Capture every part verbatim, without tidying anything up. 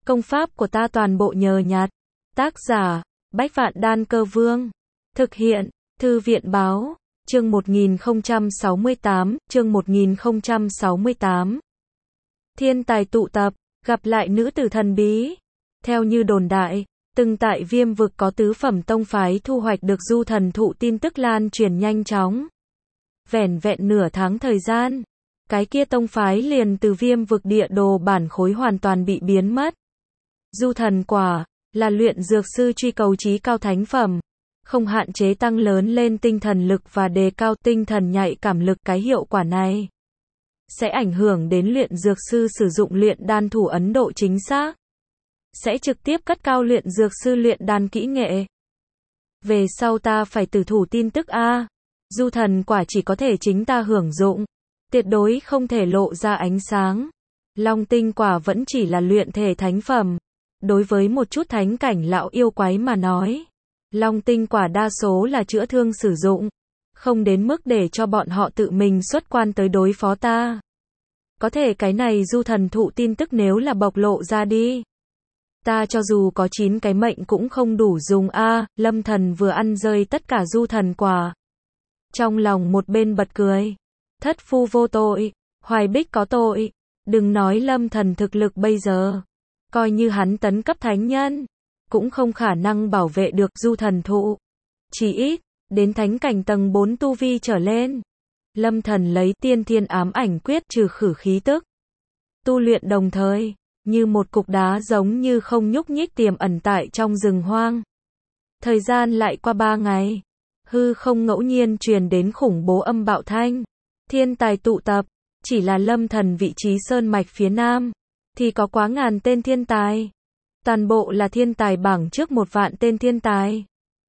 Công pháp của ta toàn bộ nhờ nhặt. Tác giả, Bách Vạn Đan Cơ Vương. Thực hiện, Thư viện Báo. Chương một nghìn không trăm sáu mươi tám, chương một nghìn không trăm sáu mươi tám. Thiên tài tụ tập, gặp lại nữ tử thần bí. Theo như đồn đại, từng tại Viêm vực có tứ phẩm tông phái thu hoạch được du thần thụ tin tức lan truyền nhanh chóng. Vẻn vẹn nửa tháng thời gian, cái kia tông phái liền từ Viêm vực địa đồ bản khối hoàn toàn bị biến mất. Du thần quả, là luyện dược sư truy cầu chí cao thánh phẩm, không hạn chế tăng lớn lên tinh thần lực và đề cao tinh thần nhạy cảm lực. Cái hiệu quả này sẽ ảnh hưởng đến luyện dược sư sử dụng luyện đan thủ ấn độ chính xác, sẽ trực tiếp cất cao luyện dược sư luyện đan kỹ nghệ. Về sau ta phải tử thủ tin tức a. Du thần quả chỉ có thể chính ta hưởng dụng, tuyệt đối không thể lộ ra ánh sáng. Long tinh quả vẫn chỉ là luyện thể thánh phẩm. Đối với một chút thánh cảnh lão yêu quái mà nói, long tinh quả đa số là chữa thương sử dụng, không đến mức để cho bọn họ tự mình xuất quan tới đối phó ta. Có thể cái này du thần thụ tin tức nếu là bộc lộ ra đi, ta cho dù có chín cái mệnh cũng không đủ dùng a. À, Lâm Thần vừa ăn rơi tất cả du thần quả, trong lòng một bên bật cười. Thất phu vô tội, Hoài Bích có tội. Đừng nói Lâm Thần thực lực bây giờ, coi như hắn tấn cấp thánh nhân, cũng không khả năng bảo vệ được du thần thụ. Chỉ ít, đến thánh cảnh tầng bốn tu vi trở lên. Lâm Thần lấy tiên thiên ám ảnh quyết trừ khử khí tức. Tu luyện đồng thời, như một cục đá giống như không nhúc nhích tiềm ẩn tại trong rừng hoang. Thời gian lại qua ba ngày. Hư không ngẫu nhiên truyền đến khủng bố âm bạo thanh. Thiên tài tụ tập, chỉ là Lâm Thần vị trí sơn mạch phía nam, thì có quá ngàn tên thiên tài. Toàn bộ là thiên tài bảng trước một vạn tên thiên tài.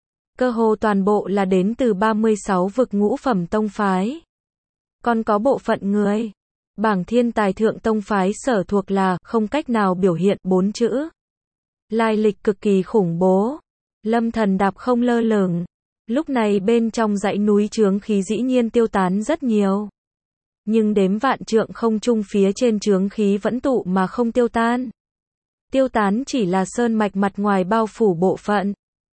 Cơ hồ toàn bộ là đến từ ba mươi sáu vực ngũ phẩm tông phái. Còn có bộ phận người, bảng thiên tài thượng tông phái sở thuộc là không cách nào biểu hiện bốn chữ. Lai lịch cực kỳ khủng bố. Lâm Thần đạp không lơ lửng. Lúc này bên trong dãy núi chướng khí dĩ nhiên tiêu tán rất nhiều. Nhưng đếm vạn trượng không trung phía trên chướng khí vẫn tụ mà không tiêu tan. Tiêu tán chỉ là sơn mạch mặt ngoài bao phủ bộ phận.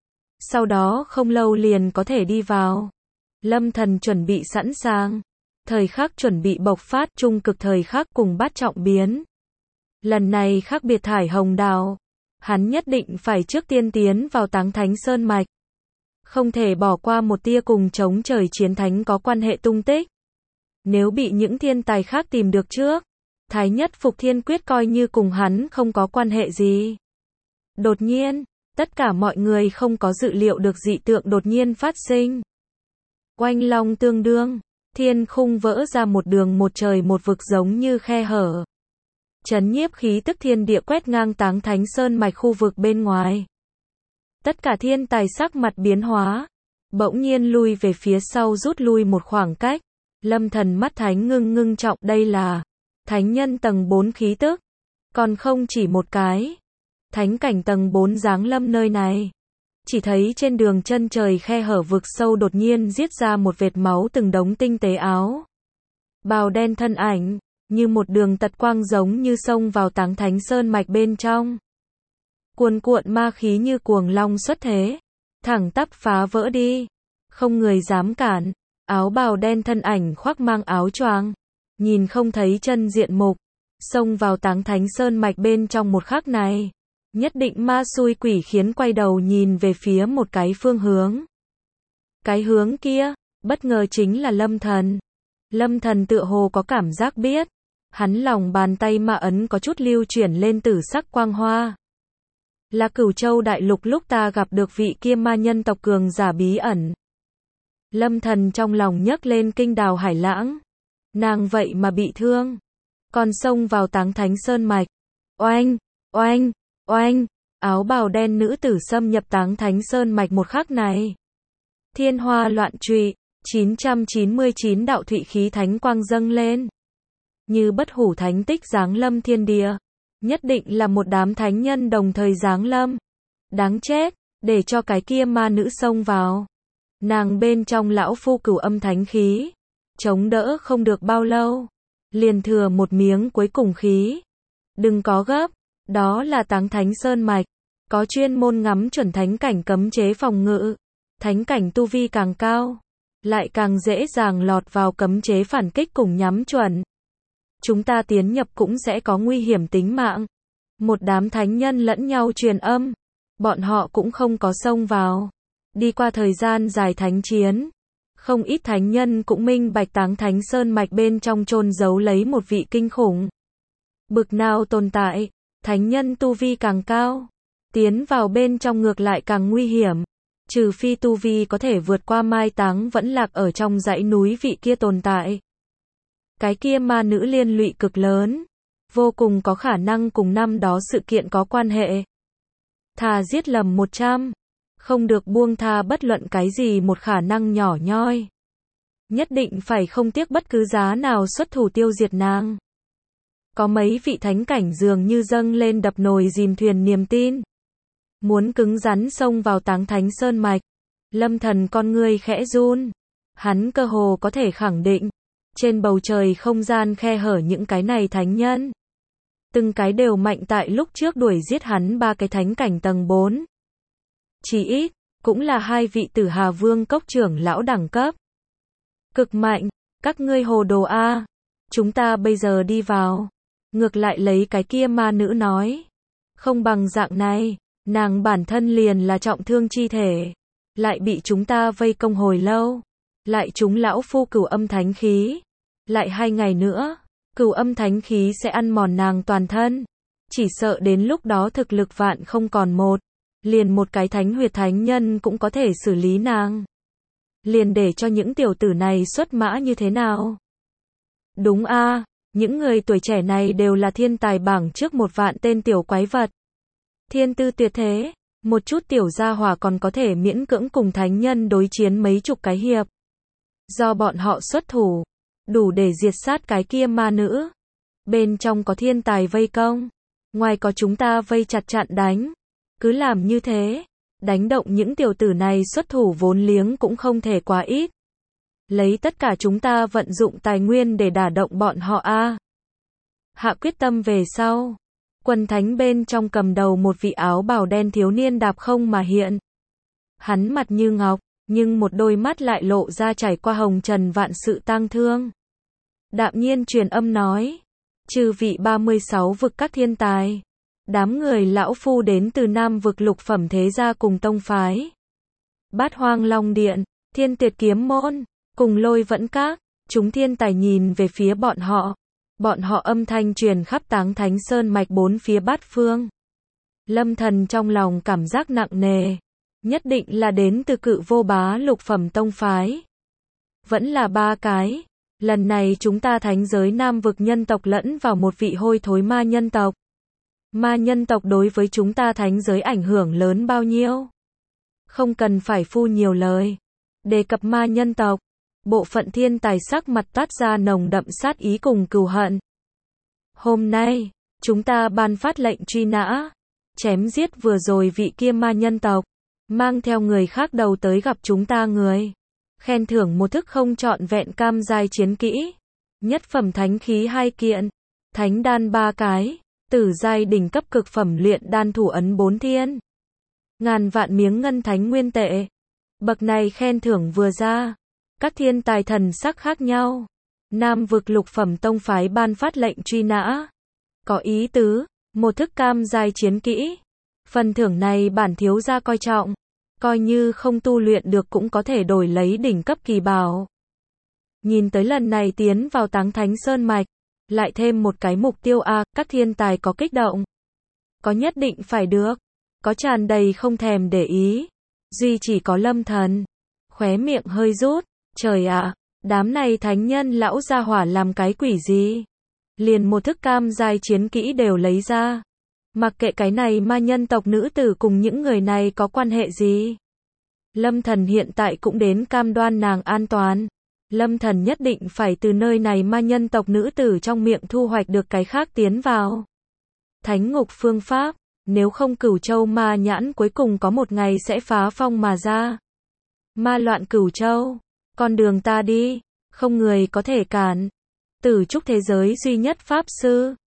Sau đó không lâu liền có thể đi vào. Lâm Thần chuẩn bị sẵn sàng. Thời khắc chuẩn bị bộc phát trung cực thời khắc cùng bát trọng biến. Lần này khác biệt thải hồng đào. Hắn nhất định phải trước tiên tiến vào Táng Thánh Sơn Mạch. Không thể bỏ qua một tia cùng chống trời chiến thánh có quan hệ tung tích. Nếu bị những thiên tài khác tìm được trước, Thái Nhất Phục Thiên Quyết coi như cùng hắn không có quan hệ gì. Đột nhiên, tất cả mọi người không có dự liệu được dị tượng đột nhiên phát sinh. Oanh long tương đương, thiên khung vỡ ra một đường một trời một vực giống như khe hở. Chấn nhiếp khí tức thiên địa quét ngang Táng Thánh Sơn mạch khu vực bên ngoài. Tất cả thiên tài sắc mặt biến hóa, bỗng nhiên lui về phía sau rút lui một khoảng cách. Lâm Thần mắt thánh ngưng ngưng trọng, đây là thánh nhân tầng bốn khí tức, còn không chỉ một cái. Thánh cảnh tầng bốn giáng lâm nơi này. Chỉ thấy trên đường chân trời khe hở vực sâu đột nhiên giết ra một vệt máu từng đống tinh tế áo bào đen thân ảnh, như một đường tật quang giống như xông vào Táng Thánh Sơn mạch bên trong. Cuồn cuộn ma khí như cuồng long xuất thế, thẳng tắp phá vỡ đi, không người dám cản. Áo bào đen thân ảnh khoác mang áo choàng, nhìn không thấy chân diện mục, xông vào Táng Thánh Sơn mạch bên trong một khắc này, nhất định ma xui quỷ khiến quay đầu nhìn về phía một cái phương hướng. Cái hướng kia, bất ngờ chính là Lâm Thần. Lâm Thần tựa hồ có cảm giác biết, hắn lòng bàn tay ma ấn có chút lưu chuyển lên tử sắc quang hoa. Là Cửu Châu đại lục lúc ta gặp được vị kia ma nhân tộc cường giả bí ẩn. Lâm Thần trong lòng nhấc lên kinh đào hải lãng. Nàng vậy mà bị thương, còn xông vào Táng Thánh Sơn mạch. Oanh, oanh, oanh, áo bào đen nữ tử xâm nhập Táng Thánh Sơn mạch một khắc này. Thiên hoa loạn trụy, chín trăm chín mươi chín đạo thụy khí thánh quang dâng lên. Như bất hủ thánh tích giáng lâm thiên địa. Nhất định là một đám thánh nhân đồng thời giáng lâm. Đáng chết, để cho cái kia ma nữ xông vào. Nàng bên trong lão phu cửu âm thánh khí, chống đỡ không được bao lâu, liền thừa một miếng cuối cùng khí. Đừng có gấp, Đó là Táng Thánh Sơn Mạch, có chuyên môn ngắm chuẩn thánh cảnh cấm chế phòng ngự. Thánh cảnh tu vi càng cao, lại càng dễ dàng lọt vào cấm chế phản kích cùng nhắm chuẩn. Chúng ta tiến nhập cũng sẽ có nguy hiểm tính mạng. Một đám thánh nhân lẫn nhau truyền âm, bọn họ cũng không có xông vào. Đi qua thời gian dài thánh chiến, không ít thánh nhân cũng minh bạch Táng Thánh Sơn Mạch bên trong chôn giấu lấy một vị kinh khủng. Bực nào tồn tại, thánh nhân tu vi càng cao, tiến vào bên trong ngược lại càng nguy hiểm. Trừ phi tu vi có thể vượt qua mai táng vẫn lạc ở trong dãy núi vị kia tồn tại. Cái kia ma nữ liên lụy cực lớn, vô cùng có khả năng cùng năm đó sự kiện có quan hệ. Thà giết lầm một trăm, không được buông tha bất luận cái gì một khả năng nhỏ nhoi. Nhất định phải không tiếc bất cứ giá nào xuất thủ tiêu diệt nàng. Có mấy vị thánh cảnh dường như dâng lên đập nồi dìm thuyền niềm tin. Muốn cứng rắn xông vào Táng Thánh Sơn Mạch. Lâm Thần con ngươi khẽ run. Hắn cơ hồ có thể khẳng định, trên bầu trời không gian khe hở những cái này thánh nhân. Từng cái đều mạnh tại lúc trước đuổi giết hắn ba cái thánh cảnh tầng bốn. Chỉ ít, cũng là hai vị Tử Hà Vương cốc trưởng lão đẳng cấp. Cực mạnh, các ngươi hồ đồ a, chúng ta bây giờ đi vào. Ngược lại lấy cái kia ma nữ nói, không bằng dạng này, nàng bản thân liền là trọng thương chi thể, lại bị chúng ta vây công hồi lâu, lại chúng lão phu cửu âm thánh khí, lại hai ngày nữa, cửu âm thánh khí sẽ ăn mòn nàng toàn thân, chỉ sợ đến lúc đó thực lực vạn không còn một, liền một cái thánh huyệt thánh nhân cũng có thể xử lý nàng. Liền để cho những tiểu tử này xuất mã như thế nào? Đúng a, những người tuổi trẻ này đều là thiên tài bảng trước một vạn tên tiểu quái vật. Thiên tư tuyệt thế, một chút tiểu gia hỏa còn có thể miễn cưỡng cùng thánh nhân đối chiến mấy chục cái hiệp. Do bọn họ xuất thủ, đủ để diệt sát cái kia ma nữ. Bên trong có thiên tài vây công, ngoài có chúng ta vây chặt chặn đánh. Cứ làm như thế, đánh động những tiểu tử này xuất thủ vốn liếng cũng không thể quá ít. Lấy tất cả chúng ta vận dụng tài nguyên để đả động bọn họ a. Hạ quyết tâm về sau, quần thánh bên trong cầm đầu một vị áo bào đen thiếu niên đạp không mà hiện. Hắn mặt như ngọc, nhưng một đôi mắt lại lộ ra trải qua hồng trần vạn sự tang thương. Đạm nhiên truyền âm nói, trừ vị ba mươi sáu vực các thiên tài, đám người lão phu đến từ Nam vực lục phẩm thế gia cùng tông phái. Bát Hoang Long Điện, Thiên Tuyệt Kiếm Môn, cùng Lôi Vẫn Các, chúng thiên tài nhìn về phía bọn họ. Bọn họ âm thanh truyền khắp Táng Thánh Sơn Mạch bốn phía bát phương. Lâm Thần trong lòng cảm giác nặng nề, nhất định là đến từ Cự Vô Bá lục phẩm tông phái. Vẫn là ba cái, lần này chúng ta thánh giới Nam vực nhân tộc lẫn vào một vị hôi thối ma nhân tộc. Ma nhân tộc đối với chúng ta thánh giới ảnh hưởng lớn bao nhiêu? Không cần phải phu nhiều lời. Đề cập ma nhân tộc, bộ phận thiên tài sắc mặt toát ra nồng đậm sát ý cùng cừu hận. Hôm nay, chúng ta ban phát lệnh truy nã, chém giết vừa rồi vị kia ma nhân tộc, mang theo người khác đầu tới gặp chúng ta người. Khen thưởng một thức không trọn vẹn cam giai chiến kỹ, nhất phẩm thánh khí hai kiện, thánh đan ba cái, tử giai đỉnh cấp cực phẩm luyện đan thủ ấn bốn thiên. Ngàn vạn miếng ngân thánh nguyên tệ. Bậc này khen thưởng vừa ra, các thiên tài thần sắc khác nhau. Nam vực lục phẩm tông phái ban phát lệnh truy nã. Có ý tứ, một thức cam giai chiến kỹ. Phần thưởng này bản thiếu gia coi trọng, coi như không tu luyện được cũng có thể đổi lấy đỉnh cấp kỳ bảo. Nhìn tới lần này tiến vào Táng Thánh Sơn Mạch, lại thêm một cái mục tiêu a, các thiên tài có kích động. Có nhất định phải được, có tràn đầy không thèm để ý. Duy chỉ có Lâm Thần, khóe miệng hơi rút, trời ạ, đám này thánh nhân lão gia hỏa làm cái quỷ gì? Liền một thức cam giai chiến kỹ đều lấy ra. Mặc kệ cái này ma nhân tộc nữ tử cùng những người này có quan hệ gì. Lâm Thần hiện tại cũng đến cam đoan nàng an toàn. Lâm Thần nhất định phải từ nơi này ma nhân tộc nữ tử trong miệng thu hoạch được cái khác tiến vào. Thánh ngục phương pháp, nếu không Cửu Châu ma nhãn cuối cùng có một ngày sẽ phá phong mà ra. Ma loạn Cửu Châu, con đường ta đi, không người có thể cản. Tử trúc thế giới duy nhất pháp sư,